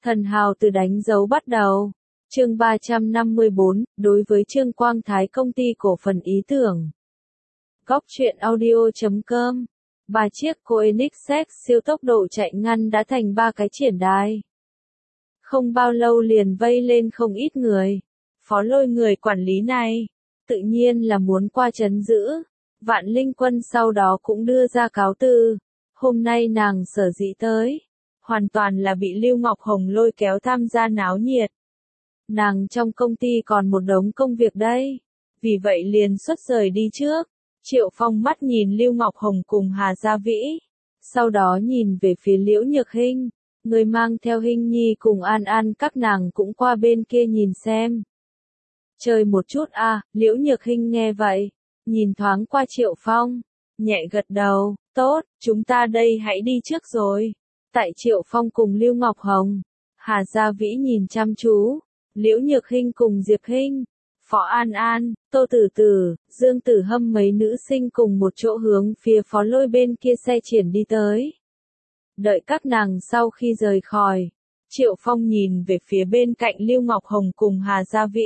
Thần hào từ đánh dấu bắt đầu. Chương 354, đối với Trương Quang Thái công ty cổ phần ý tưởng. Góc truyện audio.com. 3 chiếc Koenigsegg siêu tốc độ chạy ngắn đã thành 3 cái triển đai. Không bao lâu liền vây lên không ít người. Phó Lôi người quản lý này, tự nhiên là muốn qua trấn giữ. Vạn Linh Quân sau đó cũng đưa ra cáo từ. Hôm nay nàng sở dĩ tới, hoàn toàn là bị Lưu Ngọc Hồng lôi kéo tham gia náo nhiệt. Nàng trong công ty còn một đống công việc đây, vì vậy liền xuất rời đi trước. Triệu Phong mắt nhìn Lưu Ngọc Hồng cùng Hà Gia Vĩ, sau đó nhìn về phía Liễu Nhược Hinh, người mang theo Hinh Nhi cùng An An các nàng cũng qua bên kia nhìn xem. Chơi một chút à, Liễu Nhược Hinh nghe vậy, nhìn thoáng qua Triệu Phong, nhẹ gật đầu, tốt, chúng ta đây hãy đi trước rồi. Tại Triệu Phong cùng Lưu Ngọc Hồng, Hà Gia Vĩ nhìn chăm chú, Liễu Nhược Hinh cùng Diệp Hinh, Phó An An, Tô Tử Tử, Dương Tử Hâm mấy nữ sinh cùng một chỗ hướng phía Phó Lôi bên kia xe triển đi tới. Đợi các nàng sau khi rời khỏi, Triệu Phong nhìn về phía bên cạnh Lưu Ngọc Hồng cùng Hà Gia Vĩ.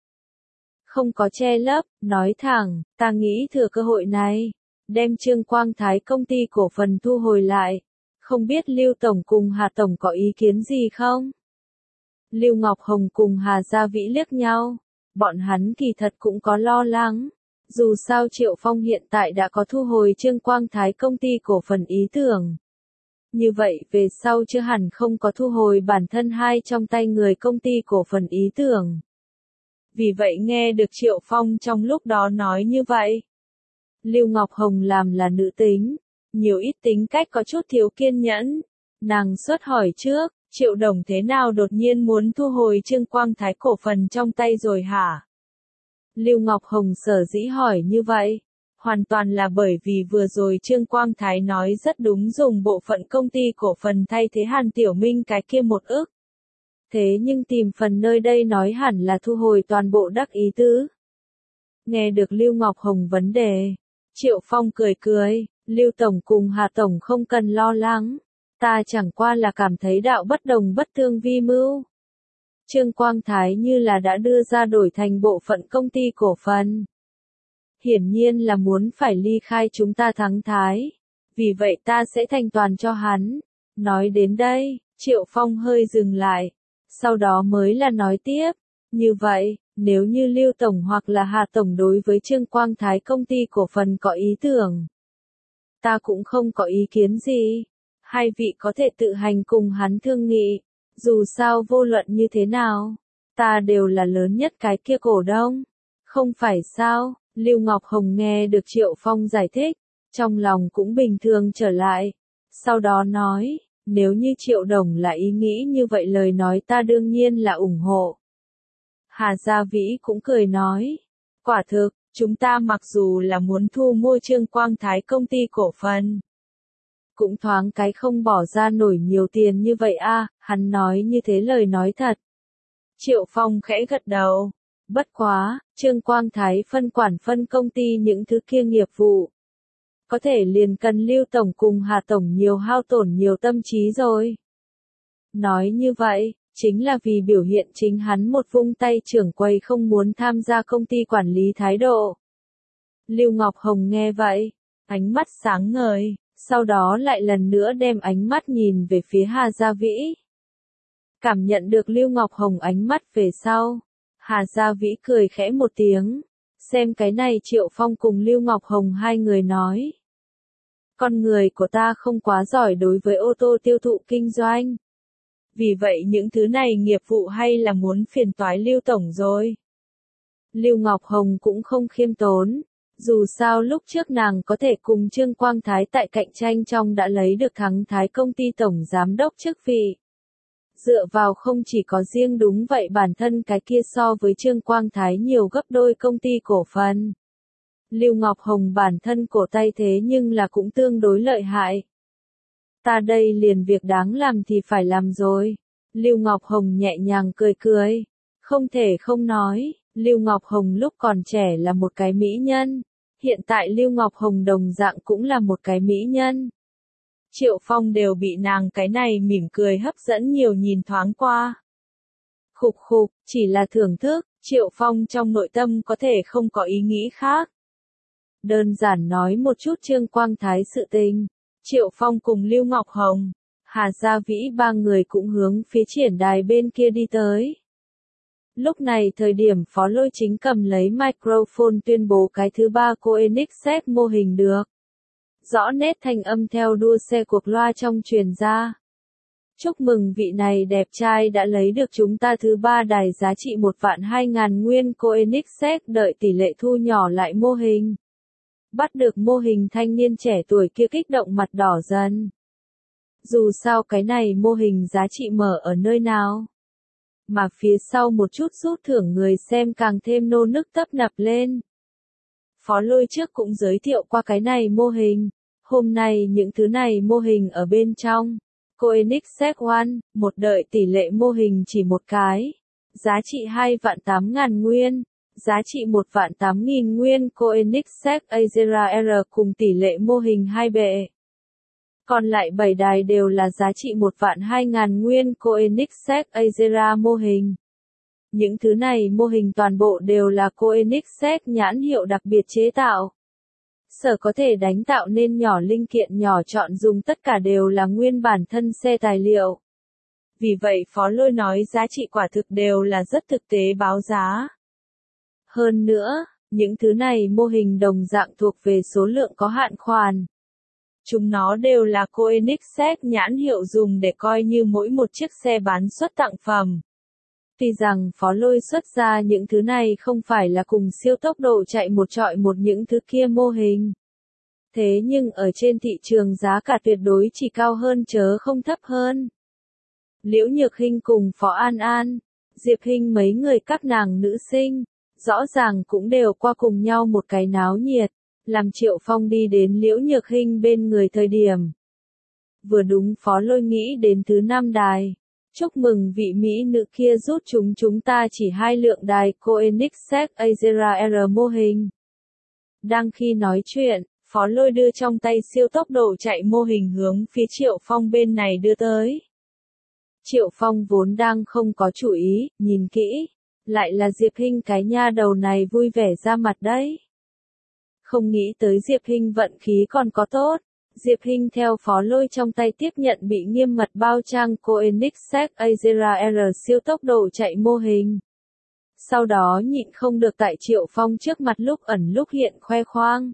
Không có che lấp, nói thẳng, ta nghĩ thừa cơ hội này, đem Trương Quang Thái công ty cổ phần thu hồi lại. Không biết Lưu Tổng cùng Hà Tổng có ý kiến gì không? Lưu Ngọc Hồng cùng Hà Gia Vĩ liếc nhau. Bọn hắn kỳ thật cũng có lo lắng. Dù sao Triệu Phong hiện tại đã có thu hồi Trương Quang Thái công ty cổ phần ý tưởng. Như vậy về sau chưa hẳn không có thu hồi bản thân hai trong tay người công ty cổ phần ý tưởng. Vì vậy nghe được Triệu Phong trong lúc đó nói như vậy. Lưu Ngọc Hồng làm là nữ tính, nhiều ít tính cách có chút thiếu kiên nhẫn. Nàng xuất hỏi trước, Triệu Đồng thế nào đột nhiên muốn thu hồi Trương Quang Thái cổ phần trong tay rồi hả? Lưu Ngọc Hồng sở dĩ hỏi như vậy, hoàn toàn là bởi vì vừa rồi Trương Quang Thái nói rất đúng dùng bộ phận công ty cổ phần thay thế Hàn Tiểu Minh cái kia 1 ức. Thế nhưng tìm phần nơi đây nói hẳn là thu hồi toàn bộ đắc ý tứ. Nghe được Lưu Ngọc Hồng vấn đề, Triệu Phong cười cười, Lưu Tổng cùng Hà Tổng không cần lo lắng, ta chẳng qua là cảm thấy đạo bất đồng bất tương vi mưu. Trương Quang Thái như là đã đưa ra đổi thành bộ phận công ty cổ phần. Hiển nhiên là muốn phải ly khai chúng ta Thắng Thái, vì vậy ta sẽ thanh toàn cho hắn. Nói đến đây, Triệu Phong hơi dừng lại, sau đó mới là nói tiếp, như vậy, nếu như Lưu Tổng hoặc là Hà Tổng đối với Trương Quang Thái công ty cổ phần có ý tưởng, ta cũng không có ý kiến gì. Hai vị có thể tự hành cùng hắn thương nghị, dù sao vô luận như thế nào, ta đều là lớn nhất cái kia cổ đông. Không phải sao? Lưu Ngọc Hồng nghe được Triệu Phong giải thích, trong lòng cũng bình thường trở lại. Sau đó nói, nếu như Triệu Đồng là ý nghĩ như vậy lời nói ta đương nhiên là ủng hộ. Hà Gia Vĩ cũng cười nói, quả thực, chúng ta mặc dù là muốn thu mua Trương Quang Thái công ty cổ phần, cũng thoáng cái không bỏ ra nổi nhiều tiền như vậy a, hắn nói như thế lời nói thật. Triệu Phong khẽ gật đầu, bất quá, Trương Quang Thái phân quản phân công ty những thứ kia nghiệp vụ. Có thể liền cần Lưu Tổng cùng Hà Tổng nhiều hao tổn nhiều tâm trí rồi. Nói như vậy, chính là vì biểu hiện chính hắn một vung tay trưởng quầy không muốn tham gia công ty quản lý thái độ. Lưu Ngọc Hồng nghe vậy, ánh mắt sáng ngời, sau đó lại lần nữa đem ánh mắt nhìn về phía Hà Gia Vĩ. Cảm nhận được Lưu Ngọc Hồng ánh mắt về sau, Hà Gia Vĩ cười khẽ một tiếng, xem cái này Triệu Phong cùng Lưu Ngọc Hồng hai người nói. Con người của ta không quá giỏi đối với ô tô tiêu thụ kinh doanh. Vì vậy những thứ này nghiệp vụ hay là muốn phiền toái Lưu Tổng rồi. Lưu Ngọc Hồng cũng không khiêm tốn. Dù sao lúc trước nàng có thể cùng Trương Quang Thái tại cạnh tranh trong đã lấy được Thắng Thái công ty tổng giám đốc chức vị. Dựa vào không chỉ có riêng đúng vậy bản thân cái kia so với Trương Quang Thái nhiều gấp đôi công ty cổ phần. Lưu Ngọc Hồng bản thân cổ tay thế nhưng là cũng tương đối lợi hại. Ta đây liền việc đáng làm thì phải làm rồi. Lưu Ngọc Hồng nhẹ nhàng cười cười. Không thể không nói, Lưu Ngọc Hồng lúc còn trẻ là một cái mỹ nhân. Hiện tại Lưu Ngọc Hồng đồng dạng cũng là một cái mỹ nhân. Triệu Phong đều bị nàng cái này mỉm cười hấp dẫn nhiều nhìn thoáng qua. Khục khục, chỉ là thưởng thức, Triệu Phong trong nội tâm có thể không có ý nghĩ khác. Đơn giản nói một chút Trương Quang Thái sự tình, Triệu Phong cùng Lưu Ngọc Hồng, Hà Gia Vĩ ba người cũng hướng phía triển đài bên kia đi tới. Lúc này thời điểm Phó Lôi chính cầm lấy microphone tuyên bố cái thứ 3 Koenigsegg mô hình được. Rõ nét thanh âm theo đua xe cuộc loa trong truyền ra. Chúc mừng vị này đẹp trai đã lấy được chúng ta thứ 3 đài giá trị 1.200.000 nguyên Koenigsegg, đợi tỷ lệ thu nhỏ lại mô hình. Bắt được mô hình thanh niên trẻ tuổi kia kích động mặt đỏ dần. Dù sao cái này mô hình giá trị mở ở nơi nào. Mà phía sau một chút rút thưởng người xem càng thêm nô nức tấp nập lên. Phó Lôi trước cũng giới thiệu qua cái này mô hình. Hôm nay những thứ này mô hình ở bên trong. Koenigsegg One, một đợi tỷ lệ mô hình chỉ một cái. Giá trị 2.800.000 nguyên. Giá trị 1.800.000 nguyên Koenigsegg Azera R cùng tỷ lệ mô hình 2 bệ. Còn lại 7 đài đều là giá trị 1.200.000 nguyên Koenigsegg Azera mô hình. Những thứ này mô hình toàn bộ đều là Koenigsegg nhãn hiệu đặc biệt chế tạo. Sở có thể đánh tạo nên nhỏ linh kiện nhỏ chọn dùng tất cả đều là nguyên bản thân xe tài liệu. Vì vậy Phó Lôi nói giá trị quả thực đều là rất thực tế báo giá. Hơn nữa, những thứ này mô hình đồng dạng thuộc về số lượng có hạn khoản. Chúng nó đều là Koenigsegg nhãn hiệu dùng để coi như mỗi một chiếc xe bán xuất tặng phẩm. Tuy rằng Phó Lôi xuất ra những thứ này không phải là cùng siêu tốc độ chạy một trọi một những thứ kia mô hình. Thế nhưng ở trên thị trường giá cả tuyệt đối chỉ cao hơn chớ không thấp hơn. Liễu Nhược Hinh cùng Phó An An, Diệp Hinh mấy người các nàng nữ sinh, rõ ràng cũng đều qua cùng nhau một cái náo nhiệt, làm Triệu Phong đi đến Liễu Nhược Hinh bên người thời điểm. Vừa đúng Phó Lôi nghĩ đến thứ 5 đài. Chúc mừng vị mỹ nữ kia rút chúng ta chỉ 2 lượng đài Koenigsegg Azera R mô hình. Đang khi nói chuyện, Phó Lôi đưa trong tay siêu tốc độ chạy mô hình hướng phía Triệu Phong bên này đưa tới. Triệu Phong vốn đang không có chủ ý, nhìn kỹ, lại là Diệp Hinh cái nha đầu này vui vẻ ra mặt đấy. Không nghĩ tới Diệp Hinh vận khí còn có tốt. Diệp Hinh theo Phó Lôi trong tay tiếp nhận bị nghiêm mật bao trang Koenigsegg Azera R siêu tốc độ chạy mô hình. Sau đó nhịn không được tại Triệu Phong trước mặt lúc ẩn lúc hiện khoe khoang.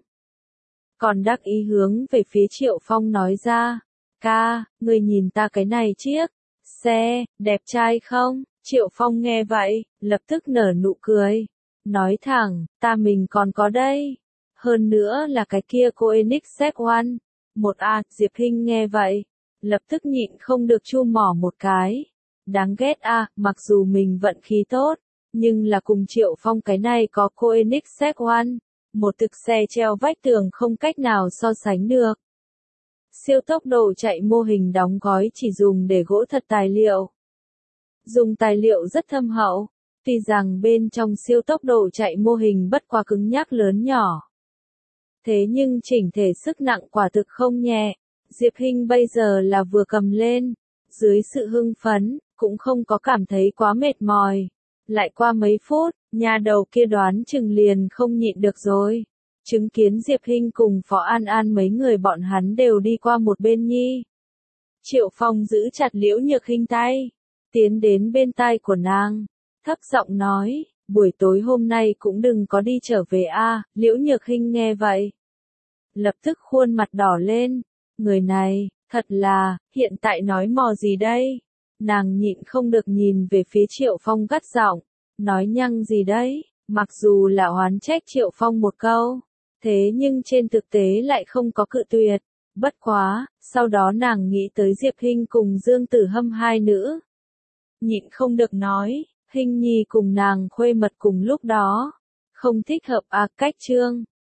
Còn đắc ý hướng về phía Triệu Phong nói ra, ca, người nhìn ta cái này chiếc xe, đẹp trai không? Triệu Phong nghe vậy, lập tức nở nụ cười. Nói thẳng, ta mình còn có đây. Hơn nữa là cái kia Koenigsegg One. Diệp Hinh nghe vậy, lập tức nhịn không được chu mỏ một cái. Đáng ghét mặc dù mình vận khí tốt, nhưng là cùng Triệu Phong cái này có Koenigsegg One, một thực xe treo vách tường không cách nào so sánh được. Siêu tốc độ chạy mô hình đóng gói chỉ dùng để gỗ thật tài liệu. Dùng tài liệu rất thâm hậu, tuy rằng bên trong siêu tốc độ chạy mô hình bất quá cứng nhắc lớn nhỏ. Thế nhưng chỉnh thể sức nặng quả thực không nhẹ, Diệp Hinh bây giờ là vừa cầm lên, dưới sự hưng phấn, cũng không có cảm thấy quá mệt mỏi. Lại qua mấy phút, nhà đầu kia đoán chừng liền không nhịn được rồi. Chứng kiến Diệp Hinh cùng Phó An An mấy người bọn hắn đều đi qua một bên nhi. Triệu Phong giữ chặt Liễu Nhược Hinh tay, tiến đến bên tai của nàng, thấp giọng nói, buổi tối hôm nay cũng đừng có đi trở về Liễu Nhược Hinh nghe vậy. Lập tức khuôn mặt đỏ lên, người này, thật là, hiện tại nói mò gì đây? Nàng nhịn không được nhìn về phía Triệu Phong gắt giọng, nói nhăng gì đấy, mặc dù là oán trách Triệu Phong một câu, thế nhưng trên thực tế lại không có cự tuyệt. Bất quá, sau đó nàng nghĩ tới Diệp Hinh cùng Dương Tử Hâm hai nữ. Nhịn không được nói, Hinh Nhi cùng nàng khuê mật cùng lúc đó. Không thích hợp cách Trương,